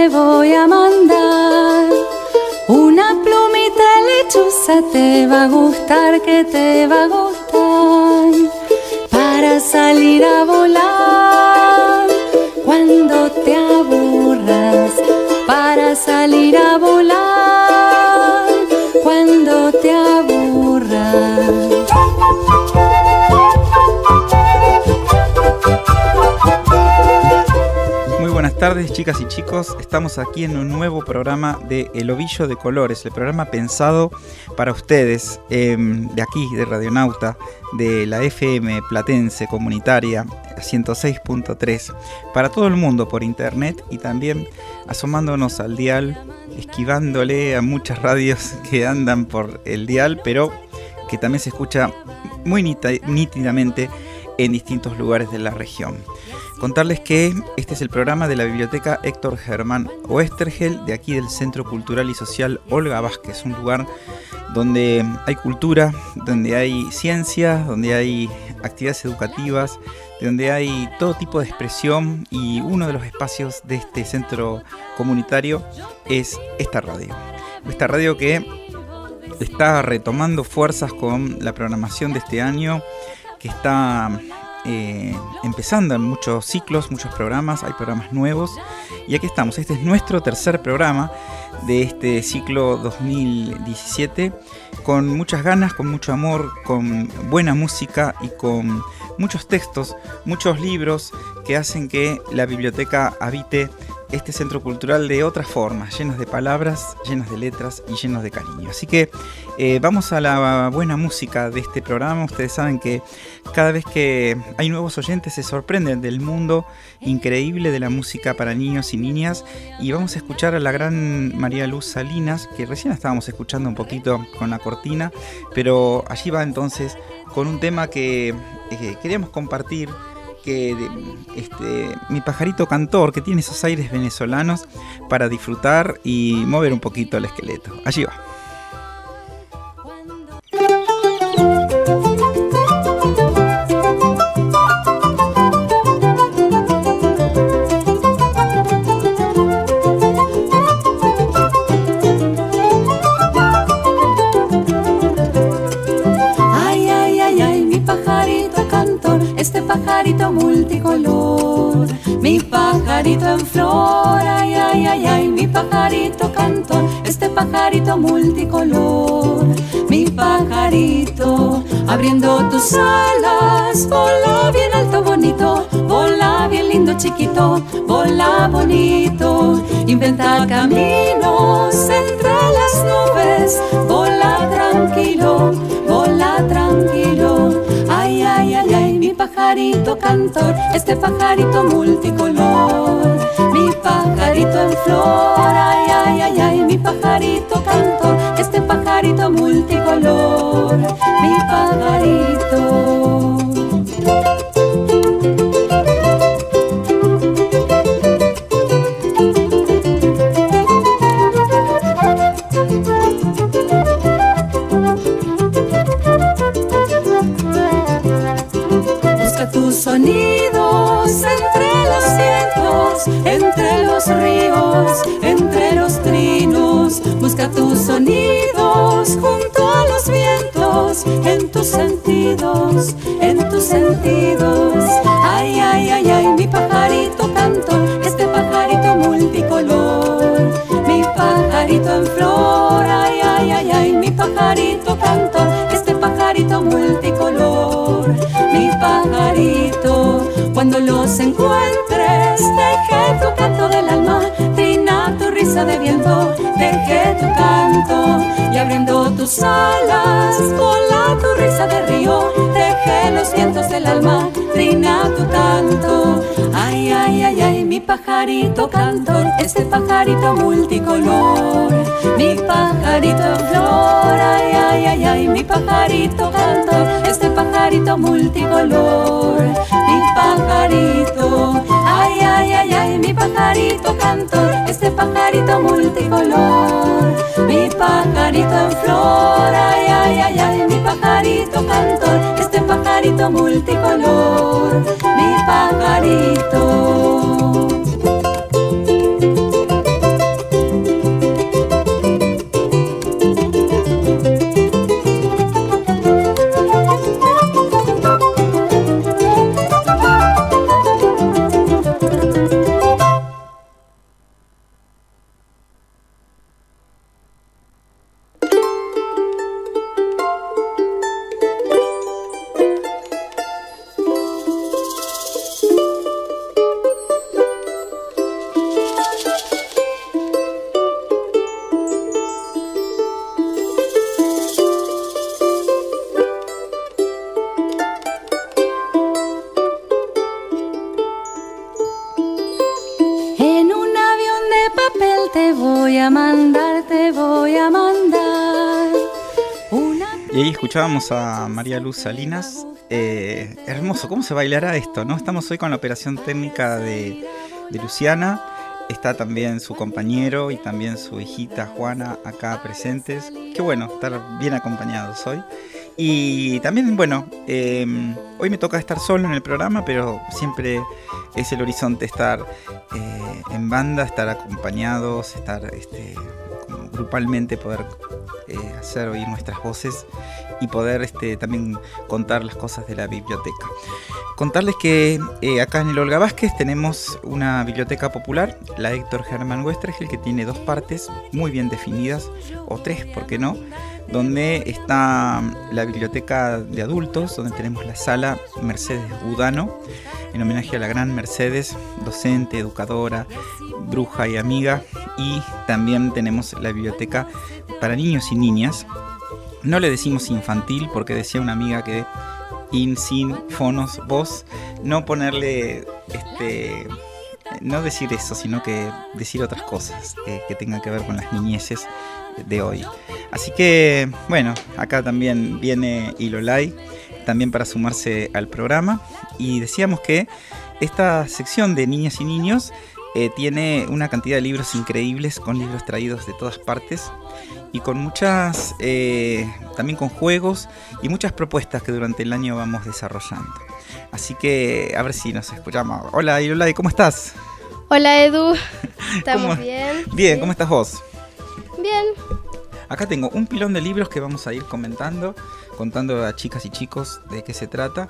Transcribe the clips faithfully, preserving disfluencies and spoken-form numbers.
te voy a mandar. Una plumita lechosa te va a gustar, que te va a gustar, para salir a volar cuando te aburras, para salir a volar cuando te aburras. Buenas tardes, chicas y chicos. Estamos aquí en un nuevo programa de El Ovillo de Colores, el programa pensado para ustedes, eh, de aquí, de Radionauta, de la F M platense comunitaria ciento seis punto tres, para todo el mundo por internet y también asomándonos al dial, esquivándole a muchas radios que andan por el dial, pero que también se escucha muy nítidamente en distintos lugares de la región. Contarles que este es el programa de la Biblioteca Héctor Germán Oesterhel, de aquí del Centro Cultural y Social Olga Vázquez, un lugar donde hay cultura, donde hay ciencia, donde hay actividades educativas, donde hay todo tipo de expresión, y uno de los espacios de este centro comunitario es esta radio. Esta radio que está retomando fuerzas con la programación de este año, que está eh, empezando en muchos ciclos, muchos programas, hay programas nuevos, y aquí estamos. Este es nuestro tercer programa de este ciclo dos mil diecisiete, con muchas ganas, con mucho amor, con buena música y con muchos textos, muchos libros que hacen que la biblioteca habite este centro cultural de otras formas, llenos de palabras, llenos de letras y llenos de cariño. Así que eh, vamos a la buena música de este programa. Ustedes saben que cada vez que hay nuevos oyentes se sorprenden del mundo increíble de la música para niños y niñas, y vamos a escuchar a la gran María Luz Salinas, que recién estábamos escuchando un poquito con la cortina, pero allí va entonces con un tema que eh, queríamos compartir, que este, mi pajarito cantor, que tiene esos aires venezolanos para disfrutar y mover un poquito el esqueleto. Allí va. Este pajarito multicolor, mi pajarito en flor, ay, ay, ay, ay, mi pajarito cantor, este pajarito multicolor, mi pajarito, abriendo tus alas, vola bien alto bonito, vola bien lindo chiquito, vola bonito, inventa caminos entre las nubes, vola tranquilo, vola tranquilo, ay, ay, ay, ay, mi pajarito cantor, este pajarito multicolor, mi pajarito en flor, ay, ay, ay, ay, mi pajarito cantor, este pajarito multicolor, mi pajarito. Tus sonidos entre los vientos, entre los ríos, entre los trinos. Busca tus sonidos junto a los vientos, en tus sentidos, en tus sentidos. Ay, ay, ay, ay, mi pajarito cantor, este pajarito multicolor, mi pajarito en flor. Ay, ay, ay, ay, mi pajarito cantor, este pajarito multicolor, mi pajarito. Cuando los encuentres, deje tu canto del alma, trina tu risa de viento, deje tu canto, y abriendo tus alas, vola tu risa de río, deje los vientos del alma, trina tu canto. Ay, ay, ay, ay, mi pajarito cantor, este pajarito multicolor, mi pajarito en flor. Ay, ay, ay, ay, mi pajarito cantor, este pajarito multicolor, mi pajarito. Ay, ay, ay, ay, mi pajarito cantor, este pajarito multicolor, mi pajarito en flor. Ay, ay, ay, ay, mi pajarito cantor, este pajarito multicolor, mi pajarito. voy a mandar, te voy a mandar una... Y ahí escuchábamos a María Luz Salinas. Eh, hermoso, ¿cómo se bailará esto, no? Estamos hoy con la operación técnica de, de Luciana. Está también su compañero y también su hijita Juana acá presentes. Qué bueno estar bien acompañados hoy. Y también, bueno, eh, hoy me toca estar solo en el programa, pero siempre es el horizonte estar eh, en banda, estar acompañados, estar este, como grupalmente, poder eh, hacer oír nuestras voces y poder este, también contar las cosas de la biblioteca. Contarles que eh, acá en el Olga Vázquez tenemos una biblioteca popular, la Héctor Germán Westregel, que tiene dos partes muy bien definidas, o tres, ¿por qué no? Donde está la biblioteca de adultos, donde tenemos la sala Mercedes Gudano, en homenaje a la gran Mercedes, docente, educadora, bruja y amiga. Y también tenemos la biblioteca para niños y niñas. No le decimos infantil porque decía una amiga que in, sin, fonos, voz, no ponerle, este, no decir eso, sino que decir otras cosas eh, que tengan que ver con las niñeces de hoy. Así que, bueno, acá también viene Ilolai, también para sumarse al programa. Y decíamos que esta sección de niñas y niños eh, tiene una cantidad de libros increíbles, con libros traídos de todas partes y con muchas, eh, también con juegos y muchas propuestas que durante el año vamos desarrollando. Así que a ver si nos escuchamos. Hola Ilolai, ¿cómo estás? Hola Edu, ¿estamos bien? Bien, ¿cómo estás vos? Bien. Acá tengo un pilón de libros que vamos a ir comentando, contando a chicas y chicos de qué se trata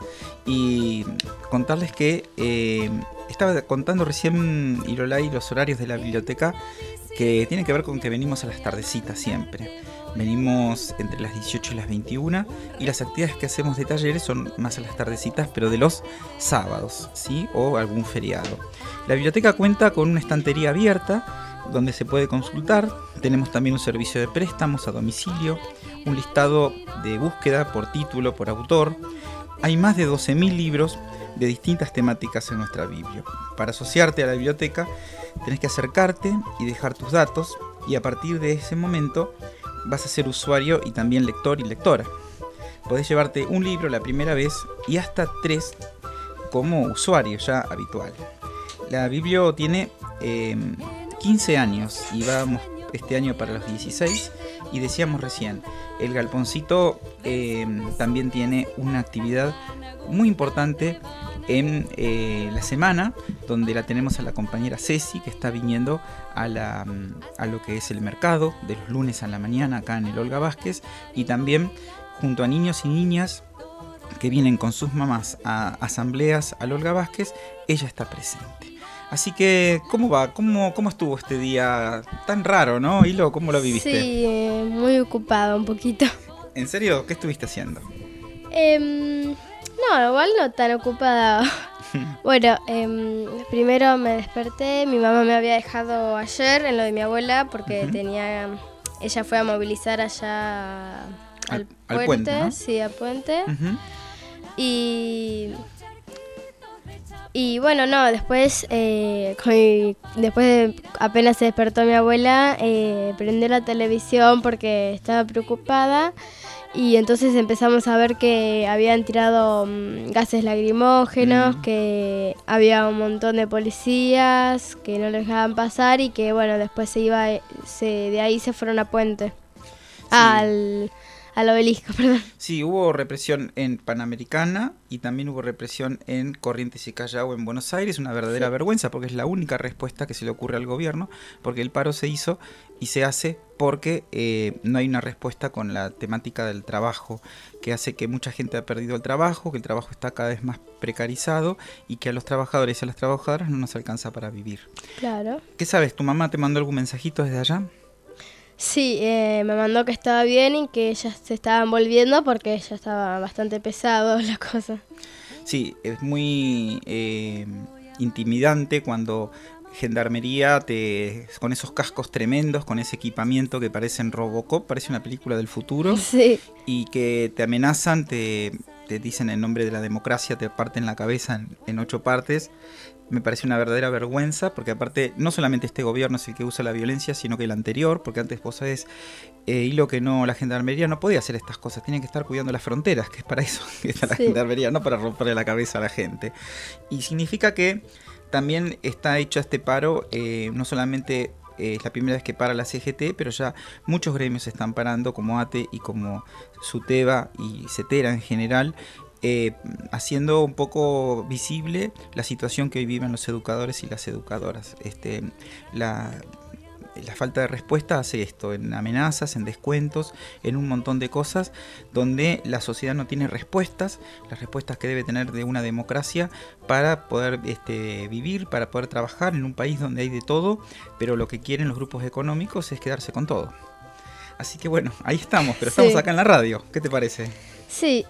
y contarles que eh, estaba contando recién Ilolai los horarios de la biblioteca, que tienen que ver con que venimos a las tardecitas siempre. Venimos entre las dieciocho y las veintiuna y las actividades que hacemos de talleres son más a las tardecitas, pero de los sábados, ¿sí? O algún feriado. La biblioteca cuenta con una estantería abierta donde se puede consultar. Tenemos también un servicio de préstamos a domicilio, un listado de búsqueda por título, por autor. Hay más de doce mil libros de distintas temáticas en nuestra biblio. Para asociarte a la biblioteca tenés que acercarte y dejar tus datos, y a partir de ese momento vas a ser usuario y también lector y lectora. Podés llevarte un libro la primera vez y hasta tres como usuario ya habitual. La biblio tiene eh, quince años y vamos este año para los dieciséis. Y decíamos recién, el Galponcito eh, también tiene una actividad muy importante en eh, la semana, donde la tenemos a la compañera Ceci, que está viniendo a, la, a lo que es el mercado de los lunes a la mañana acá en el Olga Vázquez, y también junto a niños y niñas que vienen con sus mamás a asambleas al Olga Vázquez, ella está presente. Así que, ¿cómo va? ¿Cómo, cómo estuvo este día tan raro, no? Hilo, ¿cómo lo viviste? Sí, eh, muy ocupado un poquito. ¿En serio? ¿Qué estuviste haciendo? Eh, no, igual no tan ocupada. Bueno, eh, primero me desperté, mi mamá me había dejado ayer en lo de mi abuela porque uh-huh. tenía, ella fue a movilizar allá al, al, puente, al puente, ¿no? Sí, al puente. Uh-huh. Y... Y bueno, no, después, eh, después de apenas se despertó mi abuela, eh, prendió la televisión porque estaba preocupada, y entonces empezamos a ver que habían tirado um, gases lacrimógenos, mm. que había un montón de policías que no les dejaban pasar, y que bueno, después se iba, se, de ahí se fueron a Puente, sí. al... al obelisco, perdón. Sí, hubo represión en Panamericana y también hubo represión en Corrientes y Callao en Buenos Aires, una verdadera sí. vergüenza, porque es la única respuesta que se le ocurre al gobierno, porque el paro se hizo y se hace porque eh, no hay una respuesta con la temática del trabajo, que hace que mucha gente ha perdido el trabajo, que el trabajo está cada vez más precarizado y que a los trabajadores y a las trabajadoras no nos alcanza para vivir. Claro. ¿Qué sabes? ¿Tu mamá te mandó algún mensajito desde allá? Sí, eh, me mandó que estaba bien y que ya se estaban volviendo porque ya estaba bastante pesado la cosa. Sí, es muy eh, intimidante cuando Gendarmería te con esos cascos tremendos, con ese equipamiento que parecen Robocop, parece una película del futuro, sí. y que te amenazan, te, te dicen en nombre de la democracia, te parten la cabeza en, en ocho partes. Me parece una verdadera vergüenza, porque aparte no solamente este gobierno es el que usa la violencia, sino que el anterior, porque antes vos sabés, eh, y lo que no, la gendarmería no podía hacer estas cosas, tienen que estar cuidando las fronteras, que es para eso que está la sí. gendarmería, no para romperle la cabeza a la gente. Y significa que también está hecho este paro, eh, no solamente eh, es la primera vez que para la C G T, pero ya muchos gremios se están parando, como A T E y como SUTEBA y CETERA en general, Eh, haciendo un poco visible la situación que hoy viven los educadores y las educadoras. Este, la, la falta de respuesta hace esto, en amenazas, en descuentos, en un montón de cosas donde la sociedad no tiene respuestas, las respuestas que debe tener de una democracia para poder este, vivir, para poder trabajar en un país donde hay de todo, pero lo que quieren los grupos económicos es quedarse con todo. Así que bueno, ahí estamos, pero estamos sí. acá en la radio. ¿Qué te parece? Sí.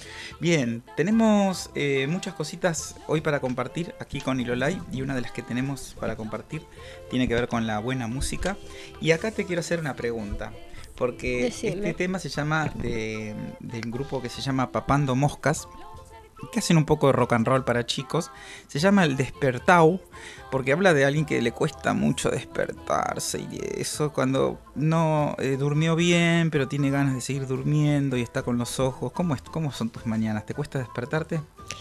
Bien, tenemos eh, muchas cositas hoy para compartir aquí con Ilolai, y una de las que tenemos para compartir tiene que ver con la buena música. Y acá te quiero hacer una pregunta, porque Decime. este tema se llama de, del grupo que se llama Papando Moscas, que hacen un poco de rock and roll para chicos. Se llama El Despertau, porque habla de alguien que le cuesta mucho despertarse y eso, cuando no eh, durmió bien, pero tiene ganas de seguir durmiendo y está con los ojos. ¿Cómo, es, cómo son tus mañanas? ¿Te cuesta despertarte?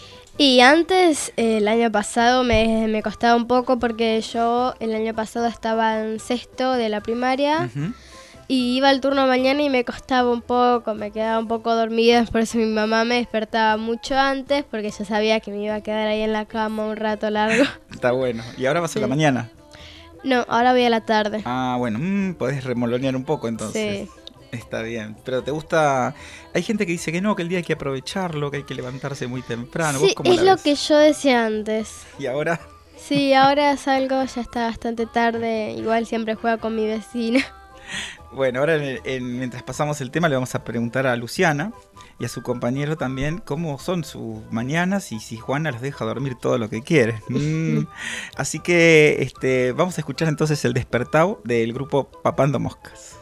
Y antes, eh, el año pasado, me, me costaba un poco, porque yo el año pasado estaba en sexto de la primaria. Uh-huh. Y iba al turno mañana y me costaba un poco, me quedaba un poco dormida, por eso mi mamá me despertaba mucho antes, porque yo sabía que me iba a quedar ahí en la cama un rato largo. Está bueno. ¿Y ahora vas sí. a la mañana? No, ahora voy a la tarde. Ah, bueno, mmm, podés remolonear un poco entonces. Sí. Está bien. Pero ¿te gusta? Hay gente que dice que no, que el día hay que aprovecharlo, que hay que levantarse muy temprano. Sí, ¿Vos cómo es la lo ves? que yo decía antes. ¿Y ahora? Sí, ahora salgo, ya está bastante tarde, igual siempre juego con mi vecina. Bueno, ahora en, en, mientras pasamos el tema le vamos a preguntar a Luciana y a su compañero también cómo son sus mañanas y si Juana los deja dormir todo lo que quiere. Mm. Así que este, vamos a escuchar entonces El Despertau del grupo Papando Moscas.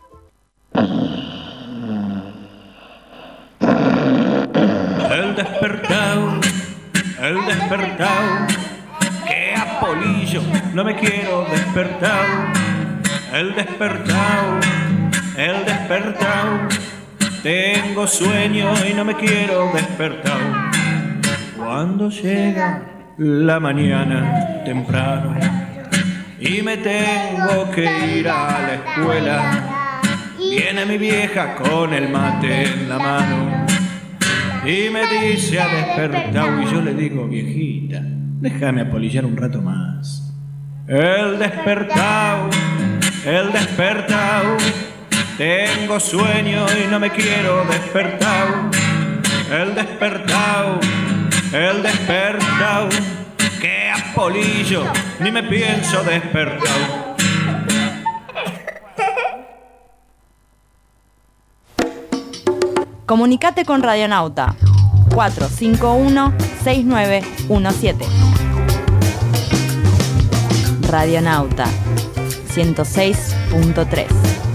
El despertau, el despertau, que apolillo, no me quiero despertar. El despertau, el despertau, tengo sueño y no me quiero despertar. Cuando llega la mañana temprano y me tengo que ir a la escuela, viene mi vieja con el mate en la mano y me dice a despertau, y yo le digo, viejita, déjame apolillar un rato más. El despertau, el despertau, tengo sueño y no me quiero despertar. El despertau, el despertau, que apolillo, ni me pienso despertar. Comunicate con Radionauta cuatro cinco uno, seis nueve uno siete. Radionauta ciento seis punto tres.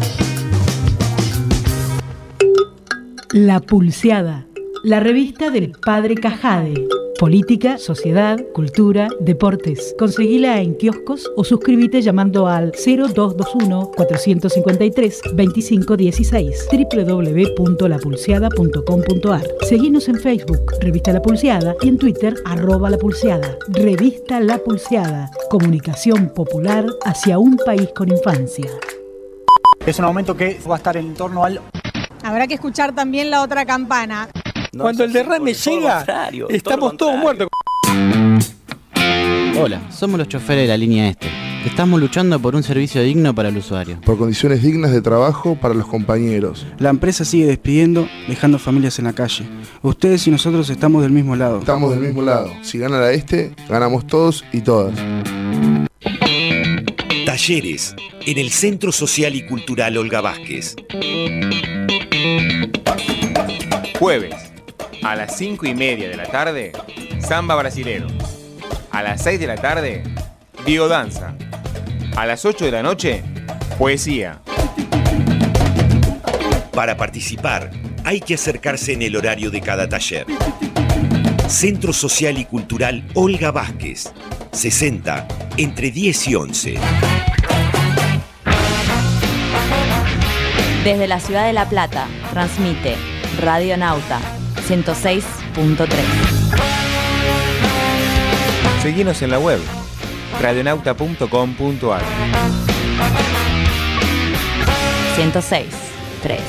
La Pulseada, la revista del Padre Cajade. Política, sociedad, cultura, deportes. Conseguila en kioscos o suscríbete llamando al cero dos dos uno, cuatro cinco tres, dos cinco uno seis, doble u doble u doble u punto la pulseada punto com punto a r. Seguinos en Facebook, Revista La Pulseada, y en Twitter, arroba La Pulseada. Revista La Pulseada, comunicación popular hacia un país con infancia. Es un aumento que va a estar en torno al... Habrá que escuchar también la otra campana. No, cuando el derrame llega, estamos todos muertos. Hola, somos los choferes de la línea este. Estamos luchando por un servicio digno para el usuario. Por condiciones dignas de trabajo para los compañeros. La empresa sigue despidiendo, dejando familias en la calle. Ustedes y nosotros estamos del mismo lado. Estamos del mismo lado. Si gana la este, ganamos todos y todas. Talleres en el Centro Social y Cultural Olga Vázquez. Jueves, a las cinco y media de la tarde, samba brasilero. A las seis de la tarde, biodanza. A las ocho de la noche, poesía. Para participar, hay que acercarse en el horario de cada taller. Centro Social y Cultural Olga Vázquez, sesenta, entre diez y once. Desde la ciudad de La Plata, transmite Radio Nauta ciento seis punto tres. Seguinos en la web radionauta punto com punto ar. ciento seis punto tres.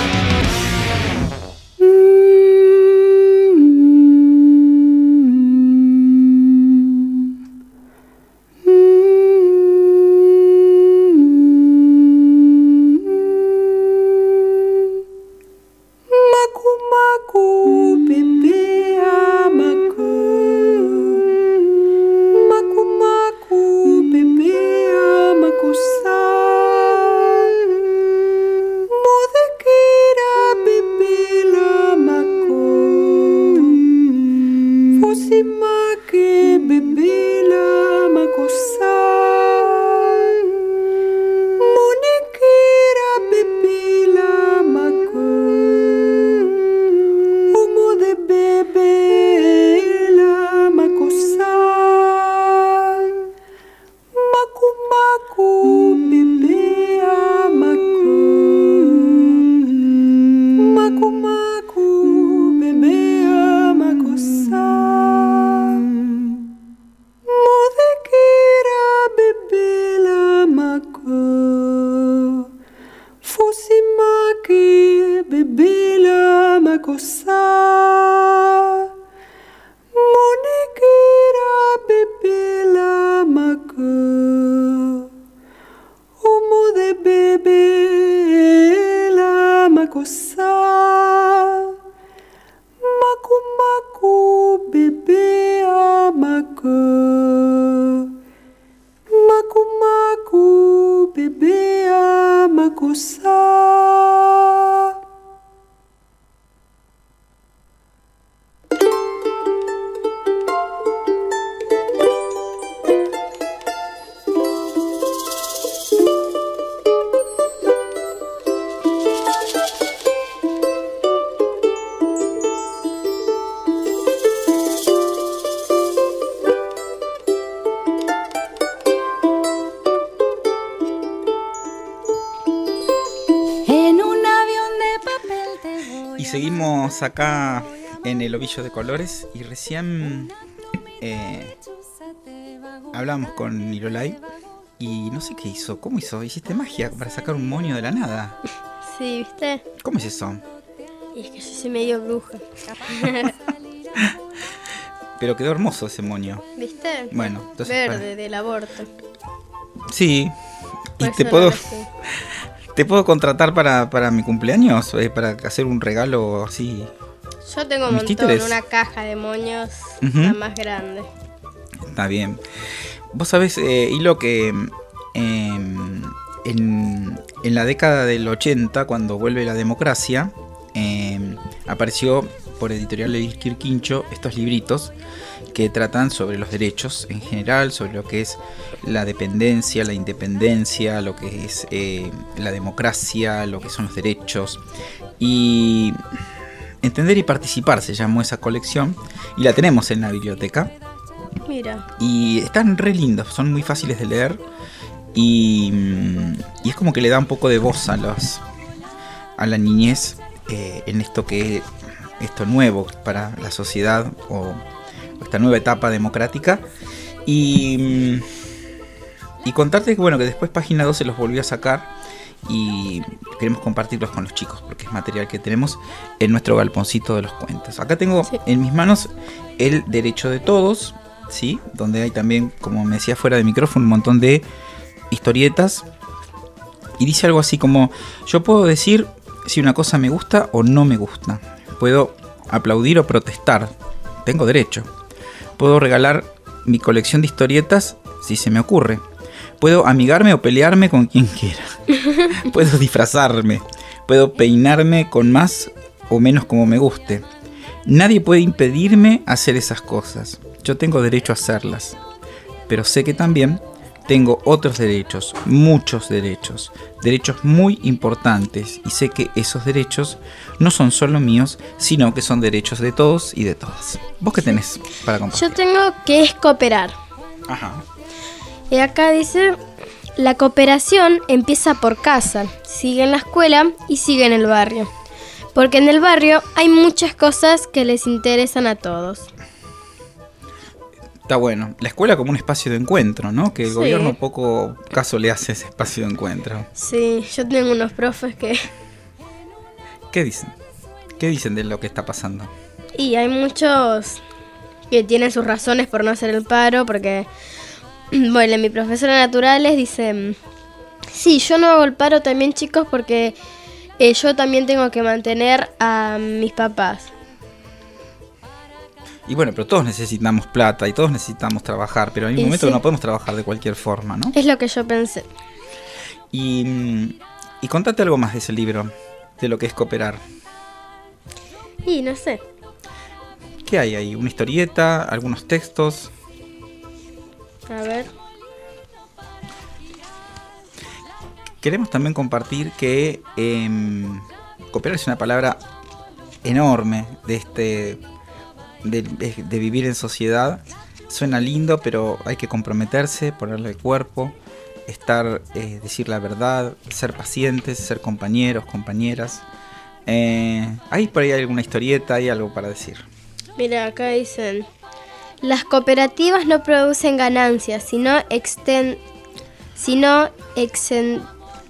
Seguimos acá en el Ovillo de Colores y recién eh, hablamos con Nirolai y no sé qué hizo. ¿Cómo hizo? ¿Hiciste magia para sacar un moño de la nada? Sí, ¿viste? ¿Cómo es eso? Y es que yo soy medio bruja. Pero quedó hermoso ese moño. ¿Viste? Bueno, entonces verde, para... del aborto. Sí. Por y te puedo... ¿Te puedo contratar para, para mi cumpleaños? Eh, para hacer un regalo así. Yo tengo un montón, títeres? Una caja de moños, uh-huh. La más grande. Está bien. Vos sabés, eh, Hilo, que eh, en, en la década del ochenta, cuando vuelve la democracia, eh, apareció por Editorial Elisquir Quincho estos libritos que tratan sobre los derechos en general, sobre lo que es la dependencia, la independencia, lo que es eh, la democracia, lo que son los derechos. Y Entender y Participar se llamó esa colección y la tenemos en la biblioteca. Mira. Y están re lindos, son muy fáciles de leer y, y es como que le da un poco de voz a, los, a la niñez eh, en esto que esto nuevo para la sociedad o esta nueva etapa democrática y, y contarte que bueno que después Página dos se los volvió a sacar y queremos compartirlos con los chicos porque es material que tenemos en nuestro galponcito de los cuentos. Acá tengo sí. en mis manos El Derecho de Todos, ¿sí? Donde hay también, como me decía fuera de micrófono, un montón de historietas y dice algo así como: yo puedo decir si una cosa me gusta o no me gusta, puedo aplaudir o protestar, tengo derecho. Puedo regalar mi colección de historietas si se me ocurre. Puedo amigarme o pelearme con quien quiera. Puedo disfrazarme. Puedo peinarme con más o menos como me guste. Nadie puede impedirme hacer esas cosas. Yo tengo derecho a hacerlas. Pero sé que también tengo otros derechos, muchos derechos, derechos muy importantes, y sé que esos derechos no son solo míos, sino que son derechos de todos y de todas. ¿Vos qué tenés para compartir? Yo tengo que es cooperar. Ajá. Y acá dice, la cooperación empieza por casa, sigue en la escuela y sigue en el barrio. Porque en el barrio hay muchas cosas que les interesan a todos. Está bueno. La escuela como un espacio de encuentro, ¿no? Que el Sí. gobierno poco caso le hace ese espacio de encuentro. Sí, yo tengo unos profes que... ¿Qué dicen? ¿Qué dicen de lo que está pasando? Y hay muchos que tienen sus razones por no hacer el paro, porque... Bueno, mi profesora de naturales dice... Sí, yo no hago el paro también, chicos, porque eh, yo también tengo que mantener a mis papás. Y bueno, pero todos necesitamos plata y todos necesitamos trabajar, pero hay un Y momento sí. que no podemos trabajar de cualquier forma, ¿no? Es lo que yo pensé. Y, y contate algo más de ese libro, de lo que es cooperar. Y no sé. ¿Qué hay ahí? ¿Una historieta? ¿Algunos textos? A ver. Queremos también compartir que eh, cooperar es una palabra enorme de este de, de vivir en sociedad. Suena lindo, pero hay que comprometerse, ponerle el cuerpo, estar, eh, decir la verdad, ser pacientes, ser compañeros, compañeras. Eh, ¿Hay por ahí alguna historieta? ¿Hay algo para decir? Mira, acá dicen... Las cooperativas no producen ganancias, sino, exten, sino exen,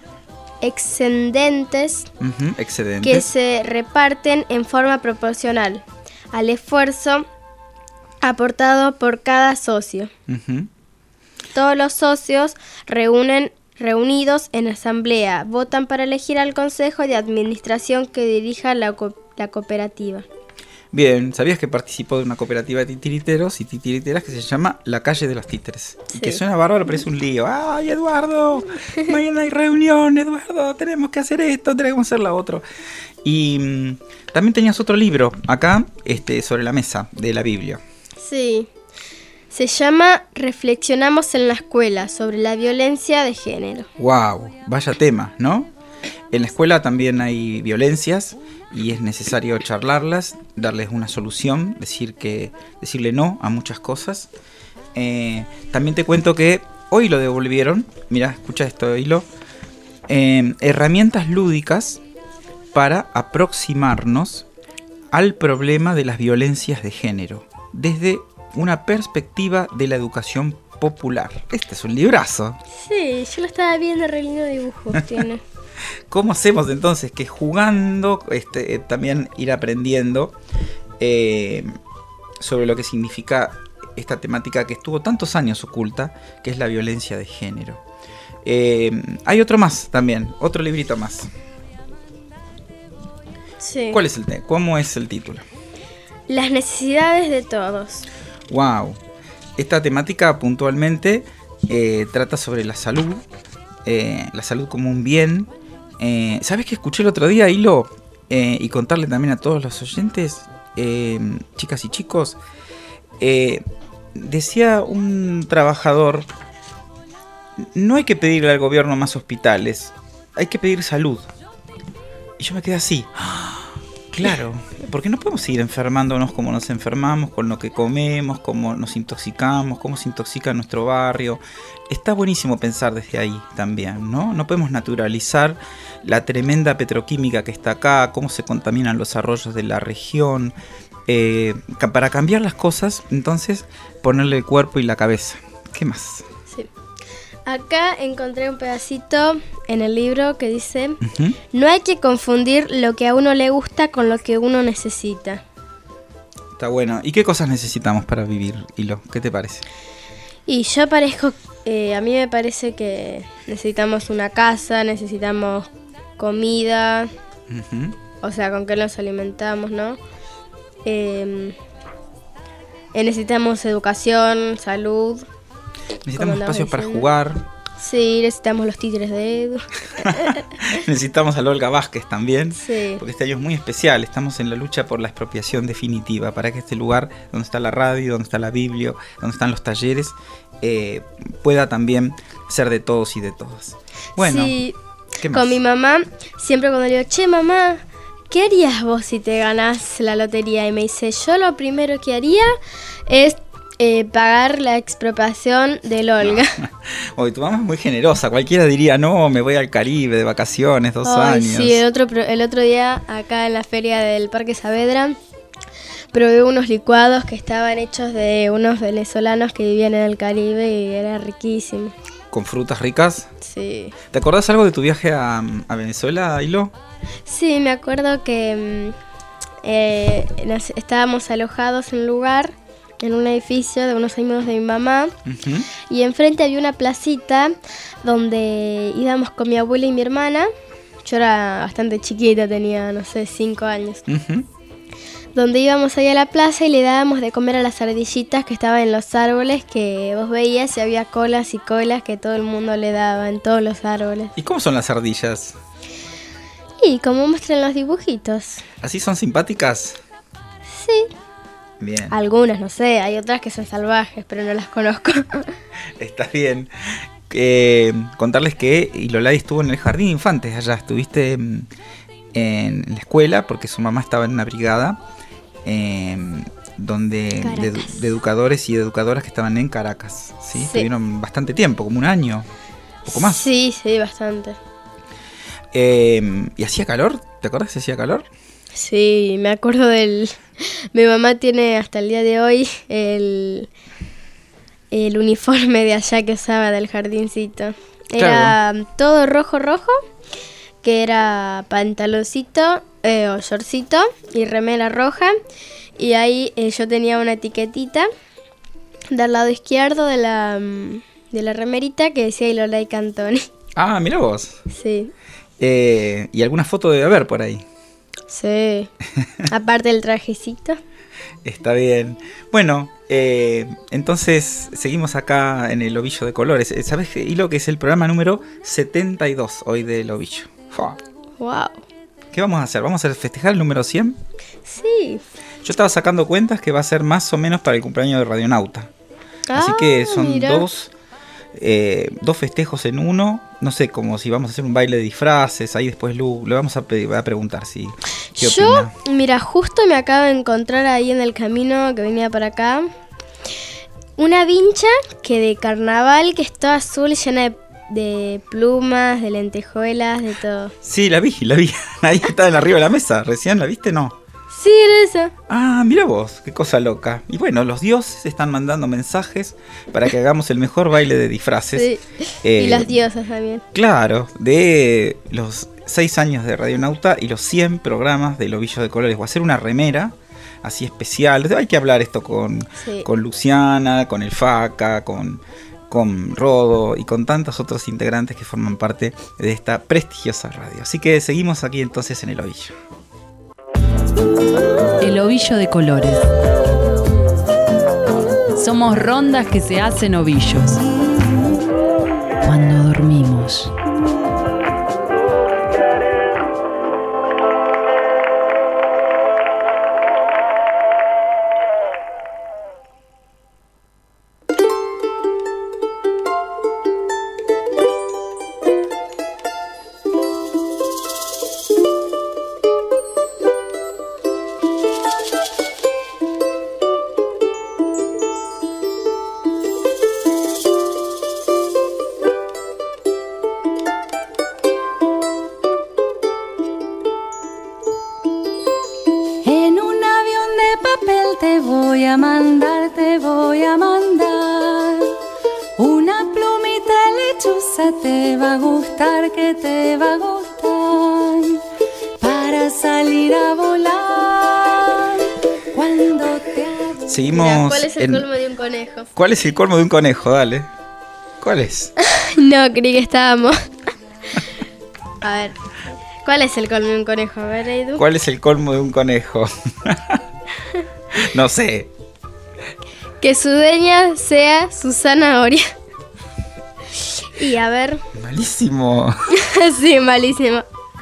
excedentes Uh-huh, excedentes. que se reparten en forma proporcional al esfuerzo aportado por cada socio. Uh-huh. Todos los socios reúnen, reunidos en asamblea votan para elegir al consejo de administración que dirija la, co- la cooperativa. Bien, ¿sabías que participó de una cooperativa de titiriteros y titiriteras que se llama La Calle de los Títeres? Y Sí. que suena bárbaro, pero es un lío. ¡Ay, Eduardo! Mañana hay reunión, Eduardo. Tenemos que hacer esto, tenemos que hacer lo otro. Y mm, también tenías otro libro acá, este, sobre la mesa de la Biblia. Sí. Se llama Reflexionamos en la escuela sobre la violencia de género. ¡Wow! Vaya tema, ¿no? En la escuela también hay violencias y es necesario charlarlas, darles una solución, decir que, decirle no a muchas cosas. Eh, también te cuento que hoy lo devolvieron, mira, escucha esto, Hilo, eh, herramientas lúdicas para aproximarnos al problema de las violencias de género, desde una perspectiva de la educación popular. Este es un librazo. Sí, yo lo estaba viendo, re lindo dibujo tiene. ¿Cómo hacemos entonces que jugando este, eh, también ir aprendiendo eh, sobre lo que significa esta temática que estuvo tantos años oculta, que es la violencia de género? Eh, hay otro más también, otro librito más. Sí. ¿Cuál es el te- ¿Cómo es el título? Las necesidades de todos. Wow. Esta temática puntualmente eh, trata sobre la salud, eh, la salud como un bien. Eh, ¿Sabes qué escuché el otro día, Hilo? Eh, y contarle también a todos los oyentes, eh, chicas y chicos. Eh, decía un trabajador, no hay que pedirle al gobierno más hospitales, hay que pedir salud. Y yo me quedé así. Claro, porque no podemos seguir enfermándonos como nos enfermamos, con lo que comemos, cómo nos intoxicamos, cómo se intoxica nuestro barrio. Está buenísimo pensar desde ahí también, ¿no? No podemos naturalizar la tremenda petroquímica que está acá, cómo se contaminan los arroyos de la región. Eh, ca- para cambiar las cosas, entonces, ponerle el cuerpo y la cabeza. ¿Qué más? Sí. Acá encontré un pedacito en el libro que dice: Ujú. no hay que confundir lo que a uno le gusta con lo que uno necesita. Está bueno. ¿Y qué cosas necesitamos para vivir, Hilo? ¿Qué te parece? Y yo parezco, eh, a mí me parece que necesitamos una casa, necesitamos comida, Ujú. o sea, con qué nos alimentamos, ¿no? Eh, eh, necesitamos educación, salud. Necesitamos como andamos espacios para diciendo. jugar, Sí, necesitamos los títeres de Edu. Necesitamos a Olga Vázquez también, sí. Porque este año es muy especial. Estamos en la lucha por la expropiación definitiva, para que este lugar donde está la radio, donde está la biblia, donde están los talleres, eh, pueda también ser de todos y de todas. Bueno, sí. ¿qué más? Con mi mamá, siempre cuando le digo, che mamá, ¿qué harías vos si te ganás la lotería? Y me dice, yo lo primero que haría es eh, pagar la expropiación del Olga. Oye, tu mamá es muy generosa. Cualquiera diría, no, me voy al Caribe de vacaciones, dos Ay, años. Sí, el otro, el otro día acá en la feria del Parque Saavedra probé unos licuados que estaban hechos de unos venezolanos que vivían en el Caribe y era riquísimo. ¿Con frutas ricas? Sí. ¿Te acordás algo de tu viaje a, a Venezuela, Hilo? Sí, me acuerdo que eh, nos, estábamos alojados en un lugar, en un edificio de unos amigos de mi mamá, uh-huh. Y enfrente había una placita donde íbamos con mi abuela y mi hermana. Yo era bastante chiquita, tenía, no sé, cinco años. Uh-huh. Donde íbamos ahí a la plaza y le dábamos de comer a las ardillitas que estaban en los árboles, que vos veías y había colas y colas que todo el mundo le daba en todos los árboles. ¿Y cómo son las ardillas? Y como muestran los dibujitos. ¿Así son simpáticas? Sí. Bien. Algunas, no sé, hay otras que son salvajes, pero no las conozco. Está bien. Eh, contarles que Ilolai estuvo en el jardín de infantes allá. Estuviste en, en la escuela porque su mamá estaba en una brigada eh, donde de, de educadores y educadoras que estaban en Caracas. ¿Sí? Sí. Estuvieron bastante tiempo, como un año, un poco más. Sí, sí, bastante. Eh, ¿Y hacía calor? ¿Te acuerdas si hacía calor? Sí, me acuerdo del... Mi mamá tiene hasta el día de hoy el, el uniforme de allá que usaba del jardincito. Era claro. Todo rojo, rojo, que era pantaloncito eh, o shortcito y remera roja. Y ahí eh, yo tenía una etiquetita del lado izquierdo de la, de la remerita que decía Ilolai Cantoni. Ah, mira vos. Sí. Eh, ¿Y alguna foto debe haber por ahí? Sí, aparte del trajecito. Está bien. Bueno, eh, entonces seguimos acá en el Ovillo de Colores. ¿Sabes, Hilo, que es el programa número setenta y dos hoy del Ovillo? Wow. ¿Qué vamos a hacer? ¿Vamos a festejar el número cien? Sí. Yo estaba sacando cuentas que va a ser más o menos para el cumpleaños de Radionauta. Ah, así que son mira. dos... Eh, dos festejos en uno, no sé, como si vamos a hacer un baile de disfraces, ahí después Lu, le vamos a, pe- a preguntar si ¿qué Yo, opina? Mira, justo me acabo de encontrar ahí en el camino que venía para acá una vincha que de carnaval que es toda azul, llena de, de plumas, de lentejuelas, de todo. Sí, la vi, la vi, ahí está en arriba de la mesa, recién la viste, ¿no? Sí, era eso. Ah, mira vos, qué cosa loca. Y bueno, los dioses están mandando mensajes para que hagamos el mejor baile de disfraces. Sí. Eh, y las diosas también. Claro, de los seis años de Radionauta y los cien programas del Ovillo de Colores. Voy a hacer una remera así especial. Hay que hablar esto con, sí. con Luciana, con el Faca, con, con Rodo y con tantos otros integrantes que forman parte de esta prestigiosa radio. Así que seguimos aquí entonces en el Ovillo. El Ovillo de Colores. Somos rondas que se hacen ovillos. Cuando dormimos. Seguimos. Mira, ¿cuál es el en... colmo de un conejo? ¿Cuál es el colmo de un conejo? Dale. ¿Cuál es? No, creí que estábamos. A ver. ¿Cuál es el colmo de un conejo? A ver, Edu. ¿Cuál es el colmo de un conejo? No sé. Que su dueña sea su zanahoria. Y a ver. Malísimo. Sí, malísimo.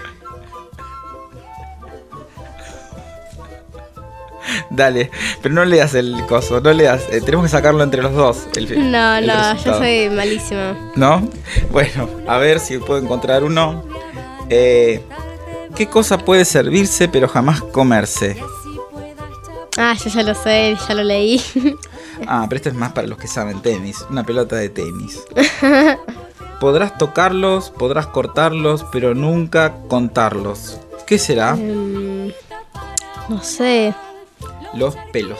Dale, pero no leas el coso, no leas. Eh, tenemos que sacarlo entre los dos. El, no, el no, resultado. Yo soy malísima. ¿No? Bueno, a ver si puedo encontrar uno. Eh, ¿Qué cosa puede servirse pero jamás comerse? Ah, yo ya lo sé, ya lo leí. Ah, pero esto es más para los que saben tenis. Una pelota de tenis. Podrás tocarlos, podrás cortarlos, pero nunca contarlos. ¿Qué será? Um, no sé. Los pelos.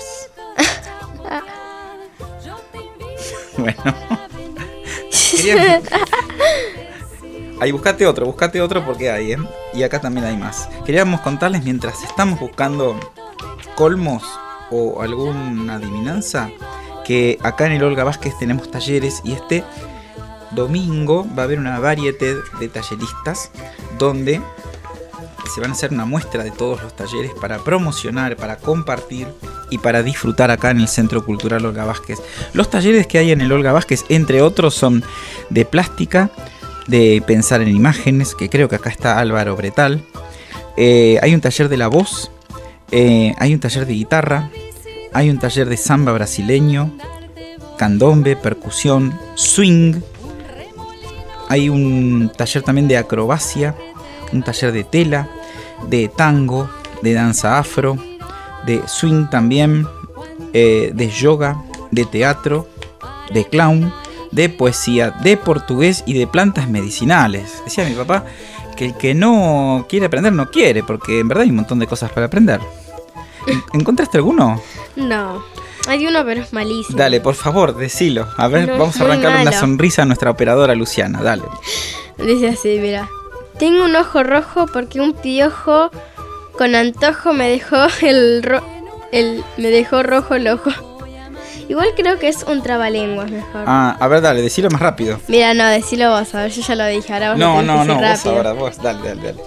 Bueno. Quería... Ahí, buscate otro, buscate otro porque hay, ¿eh? Y acá también hay más. Queríamos contarles mientras estamos buscando colmos o alguna adivinanza, que acá en el Olga Vázquez tenemos talleres y este domingo va a haber una variedad de talleristas donde se van a hacer una muestra de todos los talleres para promocionar, para compartir y para disfrutar acá en el Centro Cultural Olga Vázquez. Los talleres que hay en el Olga Vázquez, entre otros, son de plástica, de pensar en imágenes, que creo que acá está Álvaro Bretal. Eh, hay un taller de la voz, eh, hay un taller de guitarra, hay un taller de samba brasileño, candombe, percusión, swing. Hay un taller también de acrobacia, un taller de tela, de tango, de danza afro, de swing también, eh, de yoga, de teatro, de clown, de poesía, de portugués y de plantas medicinales. Decía mi papá que el que no quiere aprender no quiere, porque en verdad hay un montón de cosas para aprender. ¿Encontraste alguno? No, hay uno pero es malísimo. Dale, por favor, decilo. A ver, No, vamos a muy arrancarle una malo. sonrisa a nuestra operadora Luciana, dale. Dice así, mira. Tengo un ojo rojo porque un piojo con antojo me dejó el, ro el me dejó rojo el ojo. Igual creo que es un trabalenguas mejor. Ah, a ver, dale, decilo más rápido. Mira, no, decilo vos, a ver, yo ya lo dije, ahora vos No, lo tenés no, que no, decir vos rápido. ahora, vos, dale, dale, dale.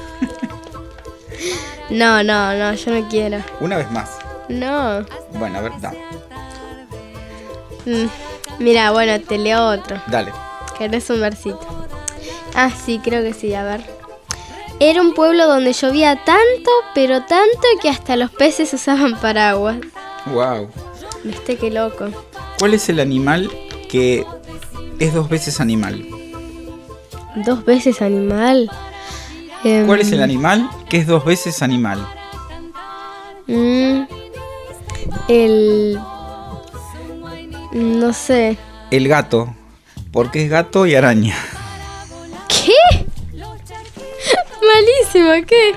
No, no, no, yo no quiero. Una vez más. No. Bueno, a ver, da, Mm, Mira, bueno, te leo otro. dale. ¿Querés un versito? Ah, sí, creo que sí, a ver. Era un pueblo donde llovía tanto, pero tanto que hasta los peces usaban paraguas. Wow. ¿Viste qué loco? ¿Cuál es el animal que es dos veces animal? ¿Dos veces animal? Em, ¿Cuál es el animal que es dos veces animal? mm, el... No sé. El gato, porque es gato y araña. ¿Qué? Malísimo, ¿qué?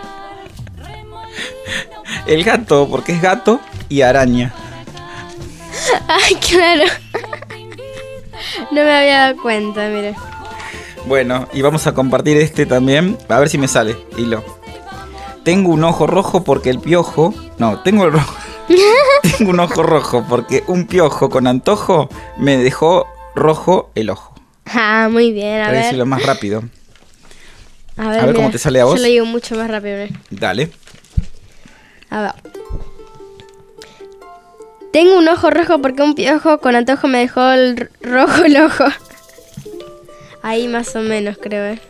El gato, porque es gato y araña. Ay, claro. No me había dado cuenta, mire. Bueno, y vamos a compartir este también. A ver si me sale, hilo. Tengo un ojo rojo porque el piojo... No, tengo el rojo... Tengo un ojo rojo porque un piojo con antojo me dejó rojo el ojo. Ah, muy bien, a Para ver. decirlo más rápido. A ver, a ver mira, cómo te sale a vos. Yo lo digo mucho más rápido, mira. Dale. A ver. Tengo un ojo rojo porque un piojo con antojo me dejó el r- rojo el ojo. Ahí más o menos, creo, eh.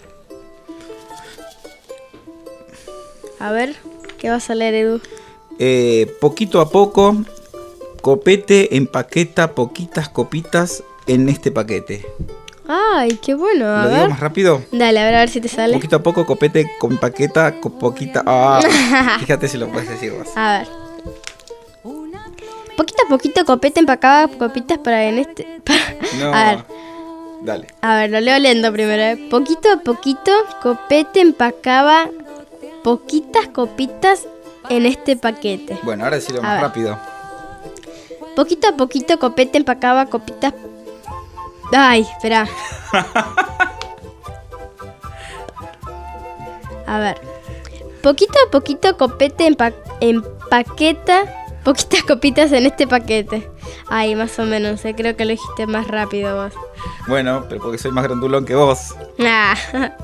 A ver, ¿qué vas a leer, Edu? Eh, poquito a poco, copete empaqueta poquitas copitas en este paquete. Ay, qué bueno, a ¿Lo ver. digo más rápido? Dale, a ver, a ver si te sale. Poquito a poco, copete con paqueta, con poquita... Ah, fíjate si lo puedes decir vos. A ver. Poquito a poquito, copete empacaba copitas para en este... para- No, A ver, dale. a ver, lo leo lento primero. eh. Poquito a poquito, copete empacaba poquitas copitas en este paquete. Bueno, ahora decirlo A más ver. rápido. Poquito a poquito, copete empacaba copitas... Ay, espera. A ver. Poquito a poquito, copete empa- empaqueta poquitas copitas en este paquete. Ay, más o menos, eh, creo que lo dijiste más rápido vos. Bueno, pero porque soy más grandulón que vos. Ah.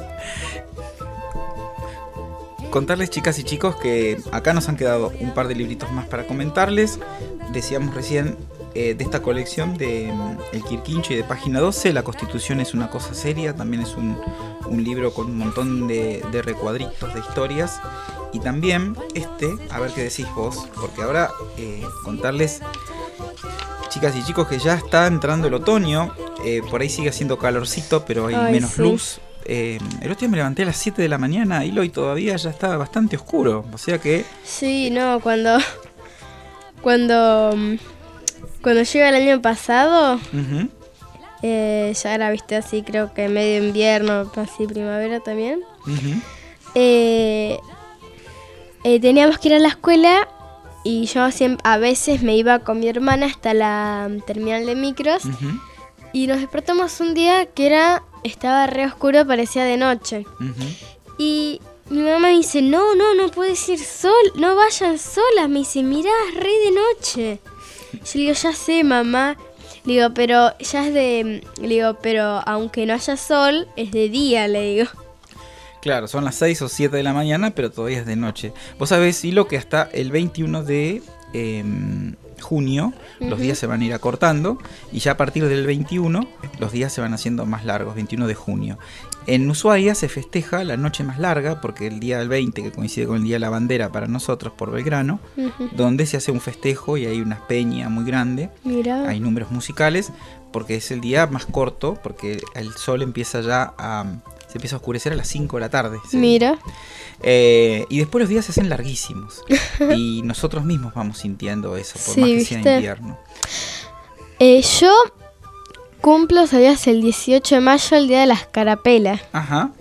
Contarles, chicas y chicos, que acá nos han quedado un par de libritos más para comentarles. Decíamos recién eh, de esta colección de um, El Quirquincho y de Página doce, La Constitución es una cosa seria, también es un, un libro con un montón de, de recuadritos, de historias. Y también este, a ver qué decís vos, porque ahora eh, contarles, chicas y chicos, que ya está entrando el otoño, eh, por ahí sigue haciendo calorcito, pero hay Ay, menos sí. luz. Eh, el otro día me levanté a las siete de la mañana y hoy todavía ya está bastante oscuro, o sea que... Sí, no, cuando... Cuando... Cuando llega el año pasado, Uh-huh. eh, ya era, viste, así creo que medio invierno, así primavera también. Uh-huh. Eh, eh, teníamos que ir a la escuela y yo siempre, a veces me iba con mi hermana hasta la terminal de micros. Uh-huh. Y nos despertamos un día que era estaba re oscuro, parecía de noche. Uh-huh. Y mi mamá me dice, no, no, no puedes ir sol, no vayan solas. Me dice, mirá, es re de noche. Yo le digo, ya sé, mamá. Le digo, pero ya es de... Le digo, pero aunque no haya sol, es de día, le digo. Claro, son las seis o siete de la mañana, pero todavía es de noche. Vos sabés, Hilo, que hasta el veintiuno de eh, junio los Ujú. días se van a ir acortando y ya a partir del veintiuno los días se van haciendo más largos, veintiuno de junio. En Ushuaia se festeja la noche más larga porque el día del veinte, que coincide con el Día de la Bandera para nosotros por Belgrano, Ujú. donde se hace un festejo y hay una peña muy grande, Mirá. hay números musicales, porque es el día más corto, porque el sol empieza ya a... se empieza a oscurecer a las cinco de la tarde. ¿Sí? Mira. Eh, y después los días se hacen larguísimos. Y nosotros mismos vamos sintiendo eso, por Sí, más que ¿viste? sea invierno. Eh, yo cumplo, ¿sabías? El dieciocho de mayo, el día de las carapelas. Ajá.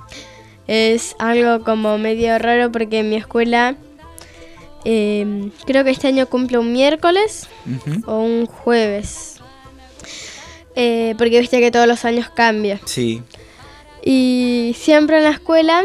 Es algo como medio raro porque en mi escuela eh, creo que este año cumple un miércoles Ujú. o un jueves. Eh, porque viste que todos los años cambia. Sí. Y siempre en la escuela,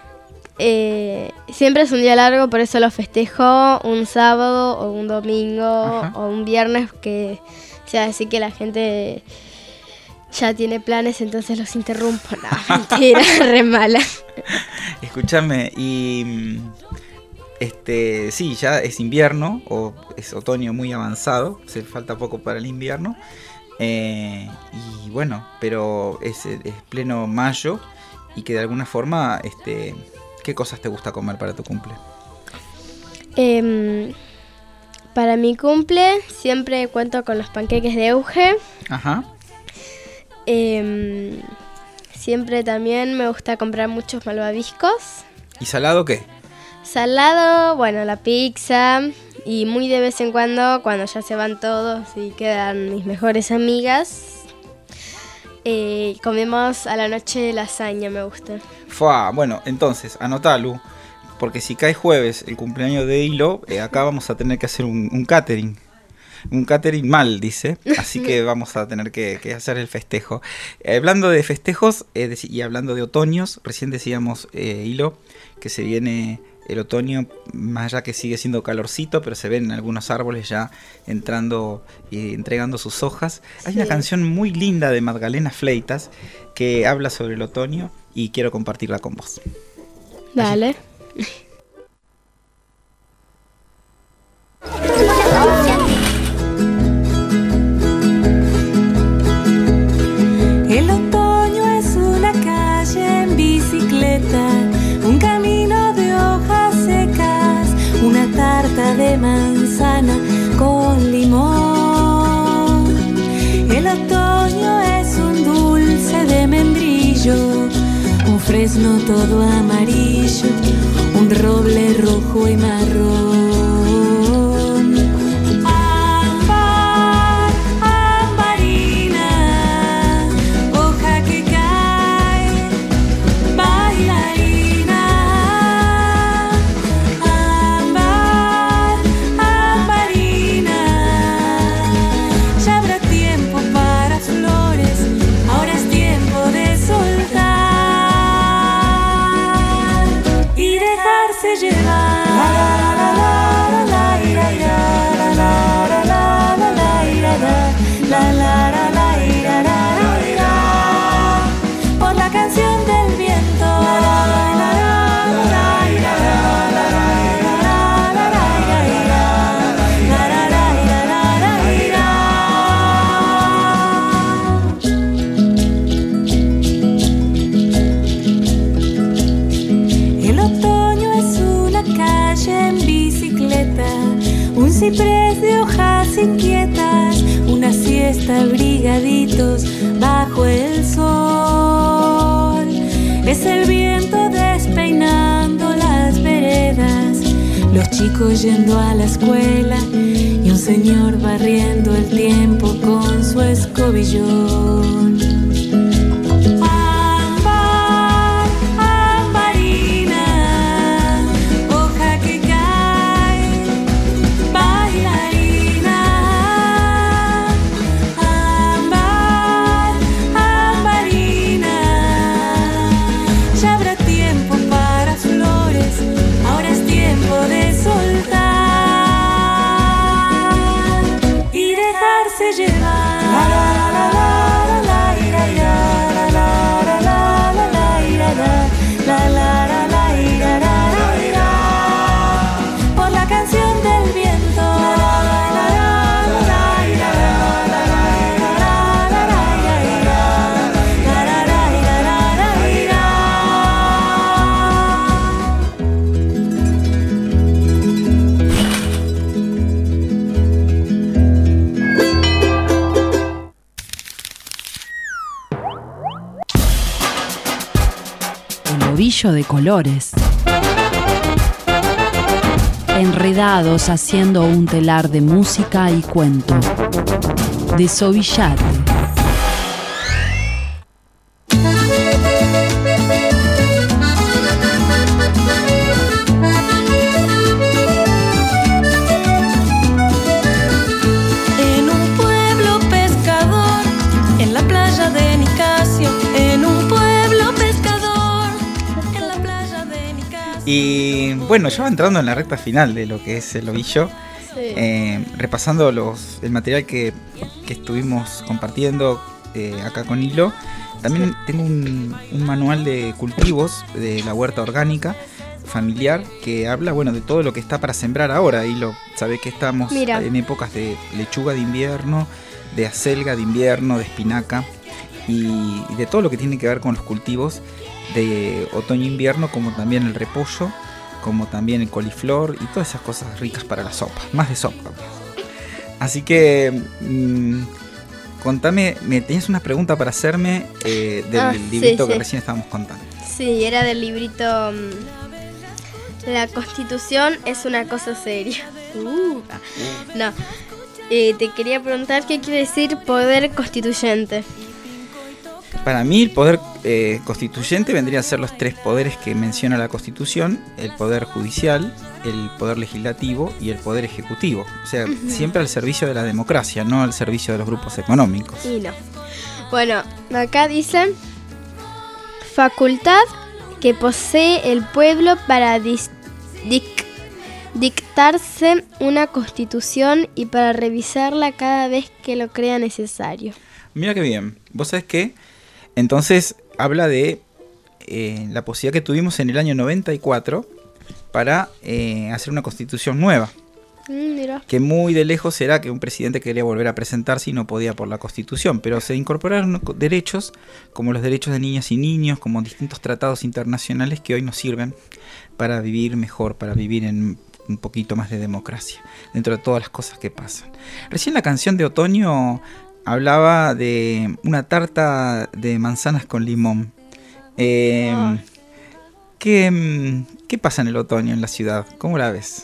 eh, siempre es un día largo, por eso lo festejo un sábado o un domingo Ajá. o un viernes, que sea así que la gente ya tiene planes, entonces los interrumpo. No, mentira, re mala. Escúchame, y mm, este sí, ya es invierno o es otoño muy avanzado, se falta poco para el invierno. Eh, y bueno, pero es, es pleno mayo y que de alguna forma, este, ¿qué cosas te gusta comer para tu cumple? Em, para mi cumple siempre cuento con los panqueques de Euge. Ajá. Em, siempre también me gusta comprar muchos malvaviscos. ¿Y salado qué? Salado, bueno, la pizza. Y muy de vez en cuando, cuando ya se van todos y quedan mis mejores amigas, eh, comemos a la noche lasaña, me gusta. Fua, bueno, entonces, anotalo, porque si cae jueves el cumpleaños de Hilo, eh, acá vamos a tener que hacer un, un catering. Un catering mal, dice, así que vamos a tener que, que hacer el festejo. Eh, hablando de festejos eh, dec- y hablando de otoños, recién decíamos, eh, Hilo, que se viene el otoño, más allá que sigue siendo calorcito, pero se ven algunos árboles ya entrando y entregando sus hojas. Hay Sí. una canción muy linda de Magdalena Fleitas que habla sobre el otoño y quiero compartirla con vos. Dale. El otoño es una calle en bicicleta, un camino de hojas secas, una tarta de manzana con limón. El otoño es un dulce de membrillo, un fresno todo amarillo, un roble rojo y marrón. Ámbar, ambarina, hoja que cae, bailarina. Ámbar, ambarina, ya habrá tiempo para flores, ahora es tiempo de soltar y dejarse llevar. La la la la ira, la, ira, por la canción del viento. La la la la ira, la la la ira, la la la ira, la la la ira, la la ira. ciprés de hojas inquietas, una siesta abrigaditos bajo el sol. Es el viento despeinando las veredas, los chicos yendo a la escuela y un señor barriendo el tiempo con su escobillón. De colores, enredados haciendo un telar de música y cuento. Desovillate. En un pueblo pescador, en la playa de Nicasio, en un pueblo pescador. Y bueno, ya va entrando en la recta final de lo que es el ovillo, sí. eh, repasando los, el material que, que estuvimos compartiendo eh, acá con Hilo. También sí. tengo un, un manual de cultivos de la huerta orgánica familiar que habla, bueno, de todo lo que está para sembrar ahora. Hilo, sabe que estamos Mira. en épocas de lechuga de invierno, de acelga de invierno, de espinaca y, y de todo lo que tiene que ver con los cultivos de otoño-invierno, como también el repollo, como también el coliflor y todas esas cosas ricas para la sopa, más de sopa. Así que mmm, contame, me tenías una pregunta para hacerme eh, del ah, librito sí, que sí. recién estábamos contando. Sí, era del librito um, La Constitución es una cosa seria. Uh, no, eh, te quería preguntar qué quiere decir poder constituyente. Para mí el poder eh, constituyente vendrían a ser los tres poderes que menciona la Constitución: el poder judicial, el poder legislativo y el poder ejecutivo. O sea, uh-huh. siempre al servicio de la democracia, no al servicio de los grupos económicos. Y no. Bueno, acá dicen facultad que posee el pueblo para dis- dic- dictarse una constitución y para revisarla cada vez que lo crea necesario. Mira qué bien. ¿Vos sabés qué? Entonces habla de eh, la posibilidad que tuvimos en el año noventa y cuatro para eh, hacer una constitución nueva. Mm, mira. Que muy de lejos era que un presidente quería volver a presentarse y no podía por la constitución, pero se incorporaron derechos como los derechos de niñas y niños, como distintos tratados internacionales que hoy nos sirven para vivir mejor, para vivir en un poquito más de democracia, dentro de todas las cosas que pasan. Recién la canción de Otoño hablaba de una tarta de manzanas con limón. Eh, oh. ¿qué, ¿Qué pasa en el otoño en la ciudad? ¿Cómo la ves?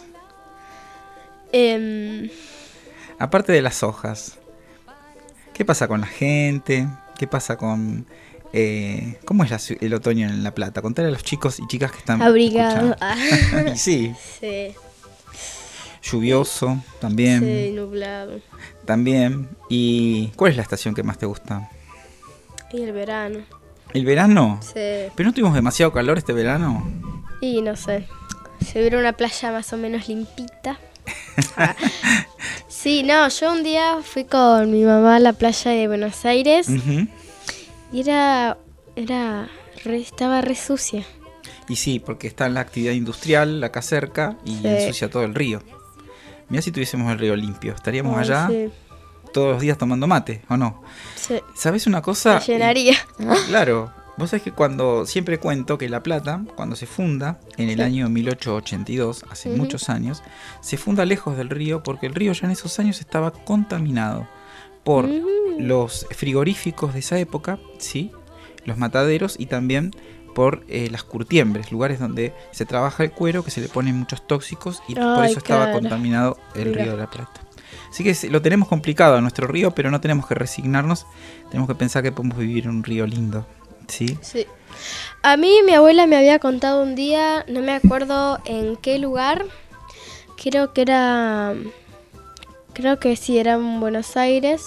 Um... Aparte de las hojas, ¿qué pasa con la gente? ¿Qué pasa con... Eh, ¿Cómo es la, el otoño en La Plata? Contale a los chicos y chicas que están abrigados. sí. Sí. Lluvioso también. Sí, nublado. También. ¿Y cuál es la estación que más te gusta? Y el verano. ¿El verano? Sí. ¿Pero no tuvimos demasiado calor este verano? Y no sé. Se hubiera una playa más o menos limpita. ah. Sí, no, yo un día fui con mi mamá a la playa de Buenos Aires. Uh-huh. Y era... era re, estaba re sucia. Y sí, porque está en la actividad industrial acá cerca y sí. ensucia todo el río. Mirá si tuviésemos el río limpio, estaríamos Ay, allá sí. todos los días tomando mate, ¿o no? Sí. ¿Sabes una cosa? Se llenaría. Y, claro, Vos sabés que cuando siempre cuento que La Plata, cuando se funda en el sí. año mil ochocientos ochenta y dos, hace uh-huh. muchos años, se funda lejos del río porque el río ya en esos años estaba contaminado por uh-huh. los frigoríficos de esa época, ¿sí? Los mataderos y también por eh, las curtiembres, lugares donde se trabaja el cuero, que se le ponen muchos tóxicos y Ay, por eso estaba cara. contaminado el Mira. río de la Plata. Así que lo tenemos complicado a nuestro río, pero no tenemos que resignarnos, tenemos que pensar que podemos vivir en un río lindo. ¿Sí? Sí. A mí mi abuela me había contado un día, no me acuerdo en qué lugar, creo que era, creo que sí, era en Buenos Aires,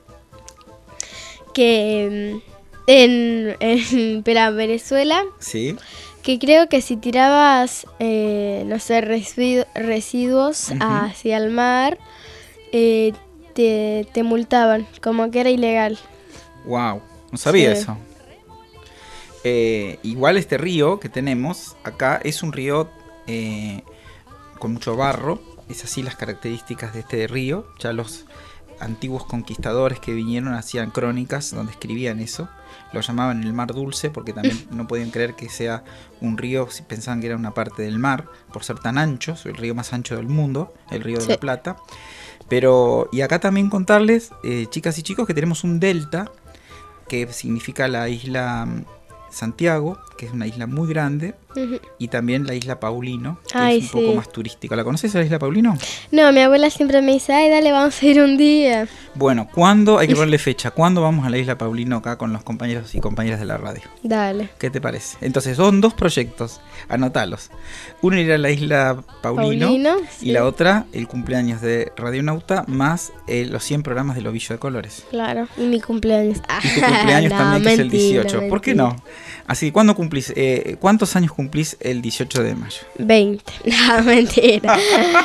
que en, en pero Venezuela, sí. que creo que si tirabas, eh, no sé, residu- residuos uh-huh. hacia el mar, eh, te, te multaban, como que era ilegal. Wow, no sabía sí. eso. Eh, igual este río que tenemos acá es un río eh, con mucho barro, es así las características de este río. Ya los antiguos conquistadores que vinieron hacían crónicas donde escribían eso, lo llamaban el mar dulce porque también no podían creer que sea un río si pensaban que era una parte del mar por ser tan ancho, es el río más ancho del mundo, el río de sí. la Plata. Pero, y acá también contarles, eh, chicas y chicos, que tenemos un delta que significa la isla Santiago, que es una isla muy grande, uh-huh. y también la isla Paulino, que ay, es un sí. poco más turística. ¿La conoces, la isla Paulino? No, mi abuela siempre me dice, ay, dale, vamos a ir un día. Bueno, ¿cuándo? Hay que ponerle fecha. ¿Cuándo vamos a la isla Paulino acá con los compañeros y compañeras de la radio? Dale. ¿Qué te parece? Entonces, son dos proyectos, anotalos. Uno irá a la isla Paulino, Paulino sí. y la otra, el cumpleaños de Radionauta, más eh, los cien programas del Ovillo de Colores. Claro, y mi cumpleaños. Y tu cumpleaños no, también, mentira, que es el dieciocho. Mentira. ¿Por qué no? Así, ¿cuándo cumplís? Eh, ¿Cuántos años cumplís el dieciocho de mayo? veinte. No, mentira.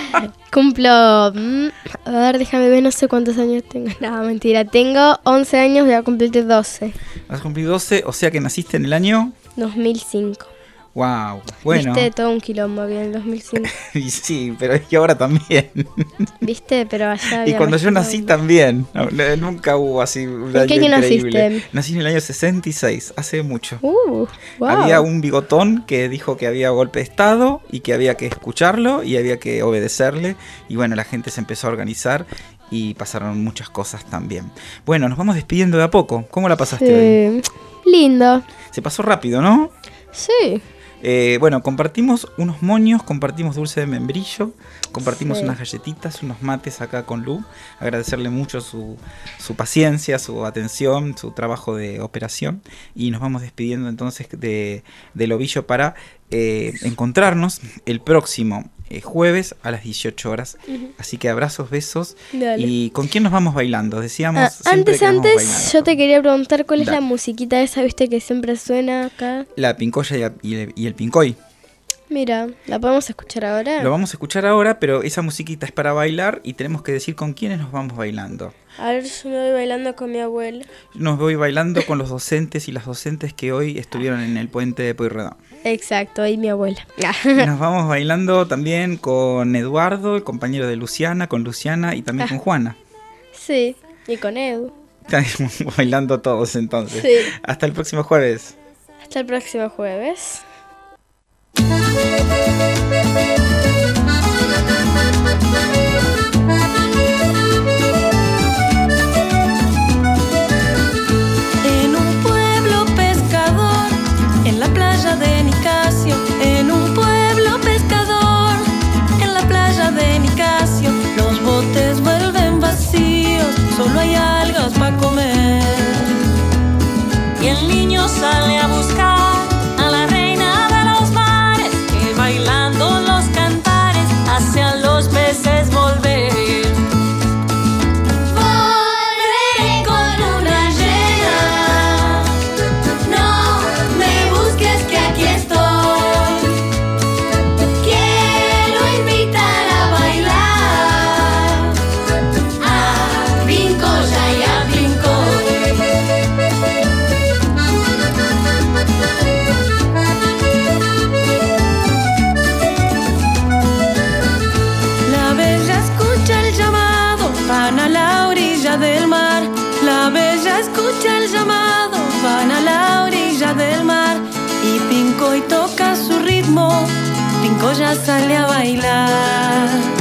Cumplo... Mmm, a ver, déjame ver, no sé cuántos años tengo. No, mentira. Tengo once años, voy a cumplir doce. Vas a cumplir doce, o sea que naciste en el año... dos mil cinco. Wow, bueno. Viste, todo un quilombo había en el dos mil cinco. Sí, pero es que ahora también. Viste, pero allá había y cuando yo quilombo. Nací también. No, nunca hubo así un año ¿En qué año increíble. naciste? Nací en el año sesenta y seis, hace mucho. Uh, wow. Había un bigotón que dijo que había golpe de estado y que había que escucharlo y había que obedecerle. Y bueno, la gente se empezó a organizar y pasaron muchas cosas también. Bueno, nos vamos despidiendo de a poco. ¿Cómo la pasaste sí. hoy? Lindo. Se pasó rápido, ¿no? Sí. Eh, bueno, compartimos unos moños, compartimos dulce de membrillo, compartimos sí. unas galletitas, unos mates acá con Lu. Agradecerle mucho su, su paciencia, su atención, su trabajo de operación. Y nos vamos despidiendo entonces de, del Ovillo para eh, encontrarnos el próximo eh, jueves a las dieciocho horas. Uh-huh. Así que abrazos, besos. Dale. ¿Y con quién nos vamos bailando? Decíamos ah, siempre antes, que antes, bailando. yo te quería preguntar cuál Dale. es la musiquita esa, viste, que siempre suena acá. La pincoya y el, y el pincoy. Mira, ¿la podemos escuchar ahora? Lo vamos a escuchar ahora, pero esa musiquita es para bailar y tenemos que decir con quiénes nos vamos bailando. A ver, yo me voy bailando con mi abuela. Nos voy bailando con los docentes y las docentes que hoy estuvieron en el puente de Pueyrredón. Exacto, y mi abuela. Nos vamos bailando también con Eduardo, el compañero de Luciana, con Luciana y también con Juana. Sí, y con Edu. Estamos bailando todos entonces. Sí. Hasta el próximo jueves. Hasta el próximo jueves. En un pueblo pescador, en la playa de Nicasio, en un pueblo pescador, en la playa de Nicasio, los botes vuelven vacíos, solo hay algas para comer. Y el niño sale a buscar a la reina de los mares, que bailando los cantares hace a los peces volver. Volveré con luna llena, no me busques que aquí estoy. Quiero invitar a bailar a Pincoya y a Pincoy. Coya sale a bailar.